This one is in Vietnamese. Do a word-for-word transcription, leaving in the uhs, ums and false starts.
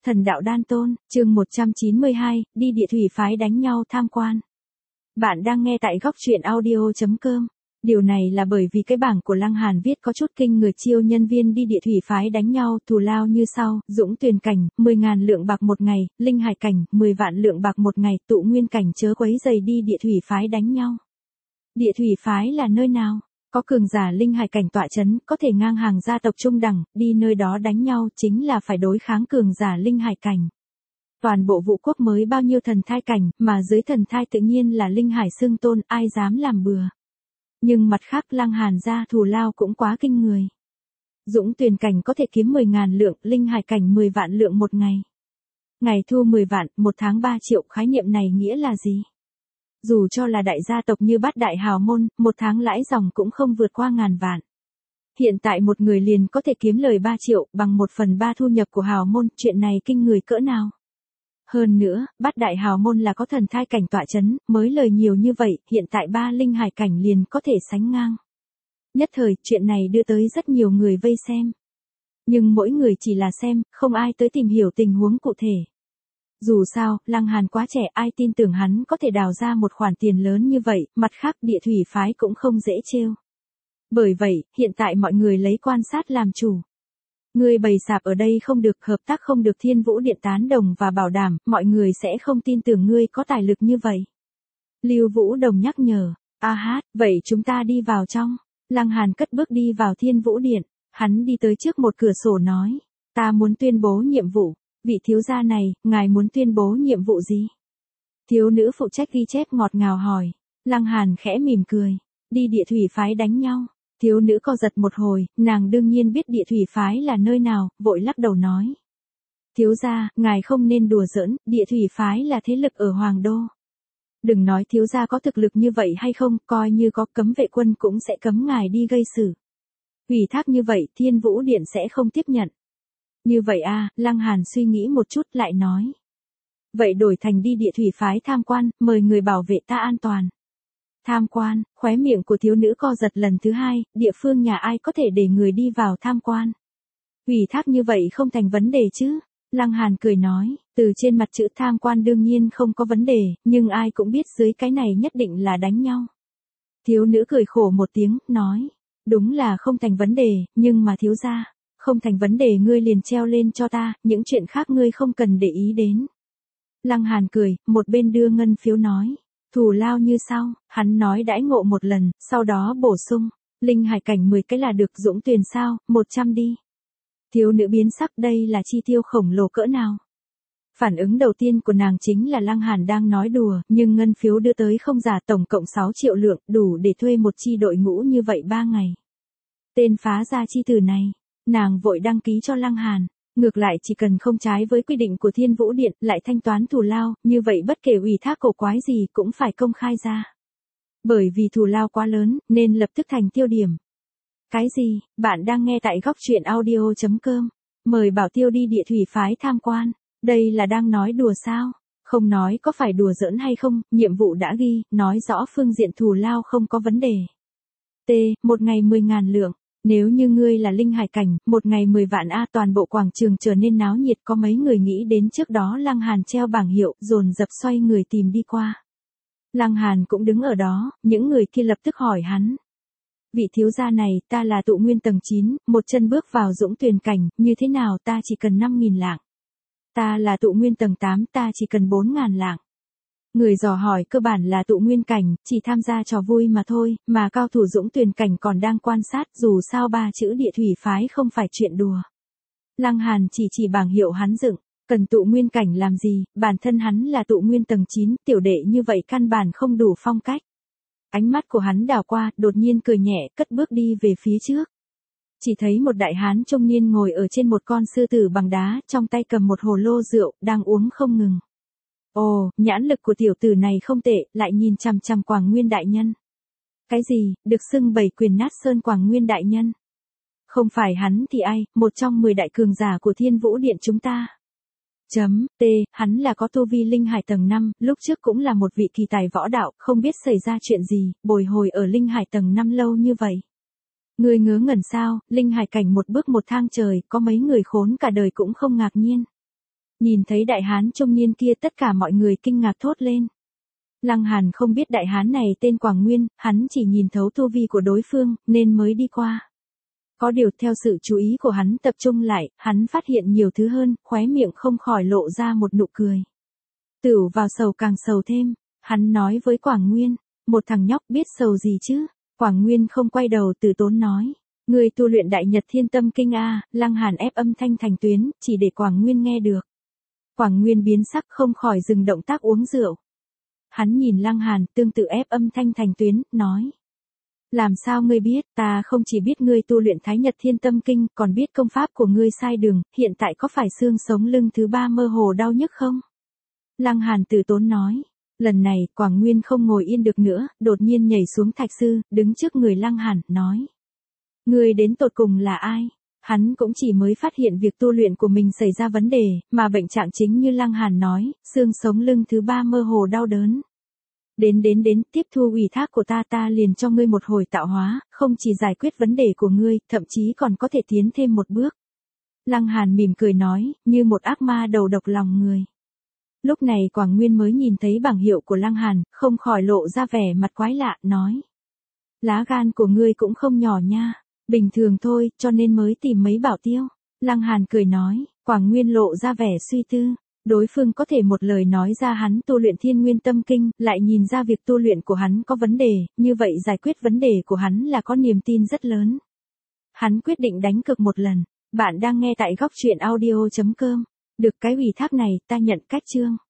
Thần đạo đan tôn, chương một trăm chín mươi hai, đi địa thủy phái đánh nhau tham quan. Bạn đang nghe tại góc truyện audio chấm com. Điều này là bởi vì cái bảng của Lăng Hàn viết có chút kinh người, chiêu nhân viên đi địa thủy phái đánh nhau, thù lao như sau: Dũng Tuyền cảnh, mười ngàn lượng bạc một ngày, Linh Hải cảnh, mười vạn lượng bạc một ngày, Tụ Nguyên cảnh chớ quấy rầy đi địa thủy phái đánh nhau. Địa thủy phái là nơi nào? Có cường giả Linh Hải cảnh tọa chấn, có thể ngang hàng gia tộc trung đẳng, đi nơi đó đánh nhau chính là phải đối kháng cường giả Linh Hải cảnh. Toàn bộ vũ quốc mới bao nhiêu thần thai cảnh, mà dưới thần thai tự nhiên là Linh Hải xưng tôn, ai dám làm bừa. Nhưng mặt khác Lăng Hàn gia thù lao cũng quá kinh người. Dũng Tuyền cảnh có thể kiếm mười ngàn lượng, Linh Hải cảnh mười vạn lượng một ngày. Ngày thu mười vạn, một tháng ba triệu, khái niệm này nghĩa là gì? Dù cho là đại gia tộc như Bát Đại Hào Môn, một tháng lãi dòng cũng không vượt qua ngàn vạn. Hiện tại một người liền có thể kiếm lời ba triệu, bằng một phần ba thu nhập của Hào Môn, chuyện này kinh người cỡ nào? Hơn nữa, Bát Đại Hào Môn là có thần thai cảnh tọa chấn, mới lời nhiều như vậy, hiện tại ba Linh Hải cảnh liền có thể sánh ngang. Nhất thời, chuyện này đưa tới rất nhiều người vây xem. Nhưng mỗi người chỉ là xem, không ai tới tìm hiểu tình huống cụ thể. Dù sao, Lăng Hàn quá trẻ, ai tin tưởng hắn có thể đào ra một khoản tiền lớn như vậy, mặt khác địa thủy phái cũng không dễ trêu. Bởi vậy, hiện tại mọi người lấy quan sát làm chủ. Ngươi bày sạp ở đây không được, hợp tác không được, Thiên Vũ Điện tán đồng và bảo đảm, mọi người sẽ không tin tưởng ngươi có tài lực như vậy. Lưu Vũ Đồng nhắc nhở, a hát, vậy chúng ta đi vào trong. Lăng Hàn cất bước đi vào Thiên Vũ Điện, hắn đi tới trước một cửa sổ nói, ta muốn tuyên bố nhiệm vụ. Vị thiếu gia này, ngài muốn tuyên bố nhiệm vụ gì? Thiếu nữ phụ trách ghi chép ngọt ngào hỏi. Lăng Hàn khẽ mỉm cười. Đi địa thủy phái đánh nhau. Thiếu nữ co giật một hồi, nàng đương nhiên biết địa thủy phái là nơi nào, vội lắc đầu nói. Thiếu gia, ngài không nên đùa giỡn, địa thủy phái là thế lực ở Hoàng Đô. Đừng nói thiếu gia có thực lực như vậy hay không, coi như có cấm vệ quân cũng sẽ cấm ngài đi gây sự. Ủy thác như vậy, Thiên Vũ Điện sẽ không tiếp nhận. Như vậy à, Lăng Hàn suy nghĩ một chút lại nói. Vậy đổi thành đi địa thủy phái tham quan, mời người bảo vệ ta an toàn. Tham quan, khóe miệng của thiếu nữ co giật lần thứ hai, địa phương nhà ai có thể để người đi vào tham quan. Ủy thác như vậy không thành vấn đề chứ. Lăng Hàn cười nói, từ trên mặt chữ tham quan đương nhiên không có vấn đề, nhưng ai cũng biết dưới cái này nhất định là đánh nhau. Thiếu nữ cười khổ một tiếng, nói, đúng là không thành vấn đề, nhưng mà thiếu gia. Không thành vấn đề, ngươi liền treo lên cho ta, những chuyện khác ngươi không cần để ý đến. Lăng Hàn cười, một bên đưa ngân phiếu nói, thù lao như sau, hắn nói đãi ngộ một lần, sau đó bổ sung, Linh Hải cảnh mười cái là được. Dũng Tuyền sao, một trăm đi. Thiếu nữ biến sắc, đây là chi tiêu khổng lồ cỡ nào? Phản ứng đầu tiên của nàng chính là Lăng Hàn đang nói đùa, nhưng ngân phiếu đưa tới không giả, tổng cộng sáu triệu lượng, đủ để thuê một chi đội ngũ như vậy ba ngày. Tên phá ra chi từ này. Nàng vội đăng ký cho Lăng Hàn, ngược lại chỉ cần không trái với quy định của Thiên Vũ Điện, lại thanh toán thù lao, như vậy bất kể ủy thác cổ quái gì cũng phải công khai ra. Bởi vì thù lao quá lớn, nên lập tức thành tiêu điểm. Cái gì, bạn đang nghe tại góc truyện audio chấm com, mời Bảo Tiêu đi địa thủy phái tham quan, đây là đang nói đùa sao? Không nói có phải đùa giỡn hay không, nhiệm vụ đã ghi, nói rõ phương diện thù lao không có vấn đề. T, một ngày mười ngàn lượng. Nếu như ngươi là Linh Hải cảnh, một ngày mười vạn a, toàn bộ quảng trường trở nên náo nhiệt, có mấy người nghĩ đến trước đó Lăng Hàn treo bảng hiệu, dồn dập xoay người tìm đi qua. Lăng Hàn cũng đứng ở đó, những người kia lập tức hỏi hắn. Vị thiếu gia này, ta là Tụ Nguyên tầng chín, một chân bước vào Dũng Tuyền cảnh, như thế nào ta chỉ cần năm nghìn lạng. Ta là Tụ Nguyên tầng tám, ta chỉ cần bốn ngàn lạng. Người dò hỏi cơ bản là Tụ Nguyên cảnh, chỉ tham gia trò vui mà thôi, mà cao thủ Dũng Tuyền cảnh còn đang quan sát, dù sao ba chữ địa thủy phái không phải chuyện đùa. Lăng Hàn chỉ chỉ bảng hiệu hắn dựng, cần Tụ Nguyên cảnh làm gì, bản thân hắn là Tụ Nguyên tầng chín, tiểu đệ như vậy căn bản không đủ phong cách. Ánh mắt của hắn đảo qua, đột nhiên cười nhẹ, cất bước đi về phía trước. Chỉ thấy một đại hán trung niên ngồi ở trên một con sư tử bằng đá, trong tay cầm một hồ lô rượu, đang uống không ngừng. Ồ, nhãn lực của tiểu tử này không tệ, lại nhìn chằm chằm Quảng Nguyên đại nhân. Cái gì, được xưng bảy quyền nát sơn Quảng Nguyên đại nhân? Không phải hắn thì ai, một trong mười đại cường giả của Thiên Vũ Điện chúng ta. Chấm, T, hắn là có tu vi Linh Hải tầng năm, lúc trước cũng là một vị kỳ tài võ đạo, không biết xảy ra chuyện gì, bồi hồi ở Linh Hải tầng năm lâu như vậy. Người ngớ ngẩn sao, Linh Hải cảnh một bước một thang trời, có mấy người khốn cả đời cũng không ngạc nhiên. Nhìn thấy đại hán trung niên kia tất cả mọi người kinh ngạc thốt lên. Lăng Hàn không biết đại hán này tên Quảng Nguyên, hắn chỉ nhìn thấu tu vi của đối phương, nên mới đi qua. Có điều theo sự chú ý của hắn tập trung lại, hắn phát hiện nhiều thứ hơn, khóe miệng không khỏi lộ ra một nụ cười. Tửu vào sầu càng sầu thêm, hắn nói với Quảng Nguyên, một thằng nhóc biết sầu gì chứ? Quảng Nguyên không quay đầu từ tốn nói, người tu luyện Đại Nhật Thiên Tâm Kinh a. Lăng Hàn ép âm thanh thành tuyến, chỉ để Quảng Nguyên nghe được. Quảng Nguyên biến sắc không khỏi dừng động tác uống rượu. Hắn nhìn Lăng Hàn tương tự ép âm thanh thành tuyến, nói. Làm sao ngươi biết, ta không chỉ biết ngươi tu luyện Thái Nhật Thiên Tâm Kinh, còn biết công pháp của ngươi sai đường, hiện tại có phải xương sống lưng thứ ba mơ hồ đau nhức không? Lăng Hàn từ tốn nói. Lần này, Quảng Nguyên không ngồi yên được nữa, đột nhiên nhảy xuống thạch sư, đứng trước người Lăng Hàn, nói. Ngươi đến tột cùng là ai? Hắn cũng chỉ mới phát hiện việc tu luyện của mình xảy ra vấn đề, mà bệnh trạng chính như Lăng Hàn nói, xương sống lưng thứ ba mơ hồ đau đớn. Đến đến đến, tiếp thu ủy thác của ta ta liền cho ngươi một hồi tạo hóa, không chỉ giải quyết vấn đề của ngươi, thậm chí còn có thể tiến thêm một bước. Lăng Hàn mỉm cười nói, như một ác ma đầu độc lòng người. Lúc này Quảng Nguyên mới nhìn thấy bảng hiệu của Lăng Hàn, không khỏi lộ ra vẻ mặt quái lạ, nói. Lá gan của ngươi cũng không nhỏ nha, bình thường thôi, cho nên mới tìm mấy bảo tiêu. Lăng Hàn cười nói, Quảng Nguyên lộ ra vẻ suy tư. Đối phương có thể một lời nói ra hắn tu luyện Thiên Nguyên Tâm Kinh, lại nhìn ra việc tu luyện của hắn có vấn đề, như vậy giải quyết vấn đề của hắn là có niềm tin rất lớn. Hắn quyết định đánh cược một lần. Bạn đang nghe tại góc truyện audio chấm com. Được cái ủy thác này, ta nhận cách chương.